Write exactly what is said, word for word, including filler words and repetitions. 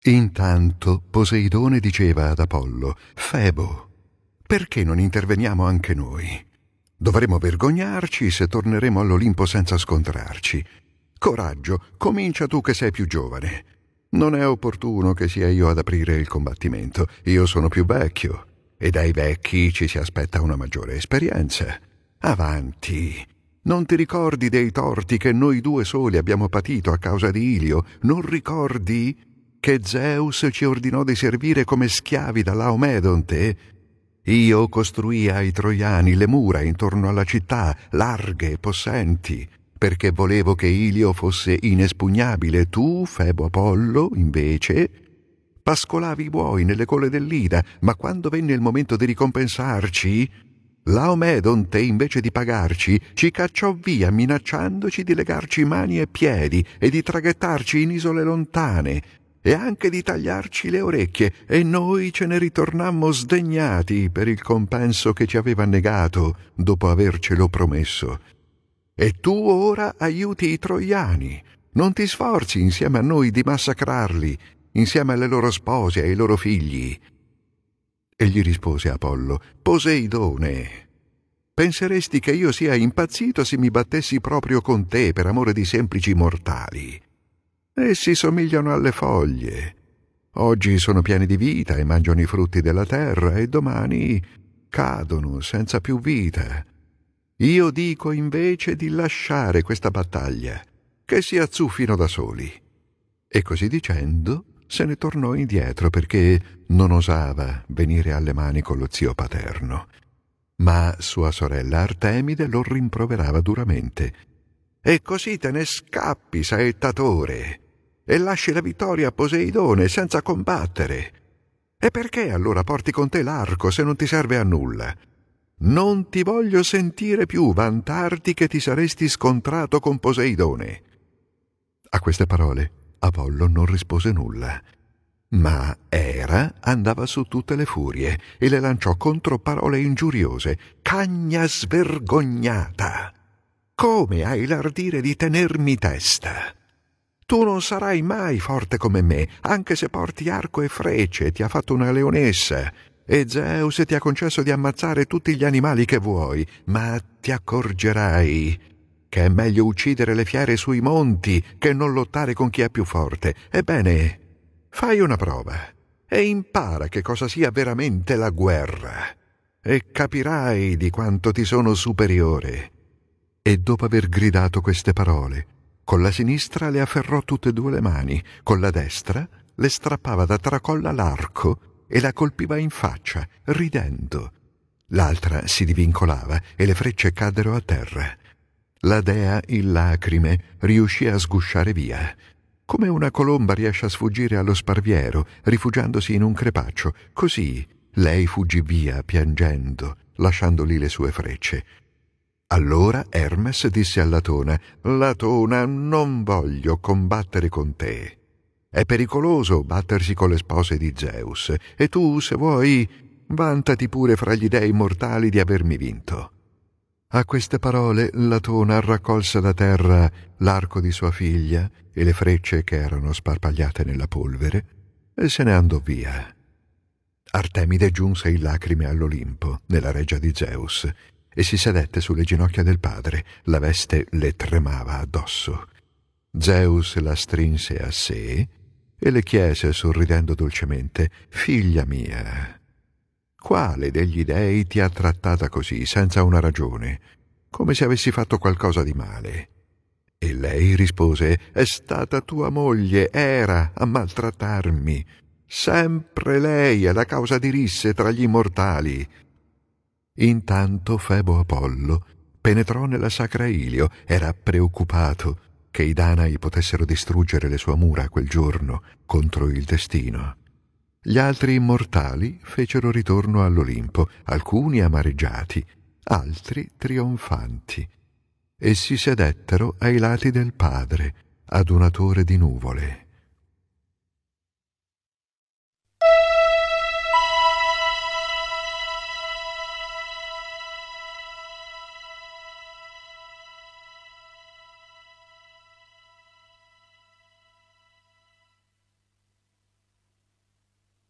Intanto Poseidone diceva ad Apollo: «Febo, perché non interveniamo anche noi? Dovremo vergognarci se torneremo all'Olimpo senza scontrarci. Coraggio, comincia tu che sei più giovane. Non è opportuno che sia io ad aprire il combattimento. Io sono più vecchio e dai vecchi ci si aspetta una maggiore esperienza. Avanti! Non ti ricordi dei torti che noi due soli abbiamo patito a causa di Ilio? Non ricordi che Zeus ci ordinò di servire come schiavi da Laomedonte? Io costruii ai troiani le mura intorno alla città, larghe e possenti, perché volevo che Ilio fosse inespugnabile. Tu, Febo Apollo, invece, pascolavi i buoi nelle gole dell'Ida, ma quando venne il momento di ricompensarci, Laomedonte, invece di pagarci, ci cacciò via minacciandoci di legarci mani e piedi e di traghettarci in isole lontane e anche di tagliarci le orecchie, e noi ce ne ritornammo sdegnati per il compenso che ci aveva negato dopo avercelo promesso. E tu ora aiuti i troiani. Non ti sforzi insieme a noi di massacrarli, insieme alle loro spose e ai loro figli». E gli rispose Apollo: «Poseidone, penseresti che io sia impazzito se mi battessi proprio con te per amore di semplici mortali? Essi somigliano alle foglie. Oggi sono pieni di vita e mangiano i frutti della terra, e domani cadono senza più vita. Io dico invece di lasciare questa battaglia, che si azzuffino da soli». E così dicendo se ne tornò indietro, perché non osava venire alle mani con lo zio paterno. Ma sua sorella Artemide lo rimproverava duramente. «E così te ne scappi, saettatore, e lasci la vittoria a Poseidone senza combattere. E perché allora porti con te l'arco se non ti serve a nulla? Non ti voglio sentire più vantarti che ti saresti scontrato con Poseidone». A queste parole Apollo non rispose nulla, ma Era andava su tutte le furie e le lanciò contro parole ingiuriose. «Cagna svergognata! Come hai l'ardire di tenermi testa? Tu non sarai mai forte come me, anche se porti arco e frecce, ti ha fatto una leonessa, e Zeus ti ha concesso di ammazzare tutti gli animali che vuoi, ma ti accorgerai che è meglio uccidere le fiere sui monti che non lottare con chi è più forte. Ebbene, fai una prova e impara che cosa sia veramente la guerra, e capirai di quanto ti sono superiore». E dopo aver gridato queste parole, con la sinistra le afferrò tutte e due le mani, con la destra le strappava da tracolla l'arco e la colpiva in faccia, ridendo. L'altra si divincolava e le frecce caddero a terra. La dea, in lacrime, riuscì a sgusciare via, come una colomba riesce a sfuggire allo sparviero, rifugiandosi in un crepaccio. Così lei fuggì via piangendo, lasciando lì le sue frecce. Allora Hermes disse a Latona: «Latona, non voglio combattere con te. È pericoloso battersi con le spose di Zeus, e tu, se vuoi, vantati pure fra gli dei mortali di avermi vinto». A queste parole Latona raccolse da terra l'arco di sua figlia e le frecce che erano sparpagliate nella polvere e se ne andò via. Artemide giunse in lacrime all'Olimpo, nella reggia di Zeus, e si sedette sulle ginocchia del padre. La veste le tremava addosso. Zeus la strinse a sé e le chiese, sorridendo dolcemente: «Figlia mia, quale degli dei ti ha trattata così, senza una ragione, come se avessi fatto qualcosa di male?» E lei rispose: «È stata tua moglie, Era, a maltrattarmi. Sempre lei è la causa di risse tra gli immortali». Intanto Febo Apollo penetrò nella sacra Ilio. Era preoccupato che i Danai potessero distruggere le sue mura quel giorno contro il destino. Gli altri immortali fecero ritorno all'Olimpo, alcuni amareggiati, altri trionfanti, e si sedettero ai lati del padre, adunatore di nuvole.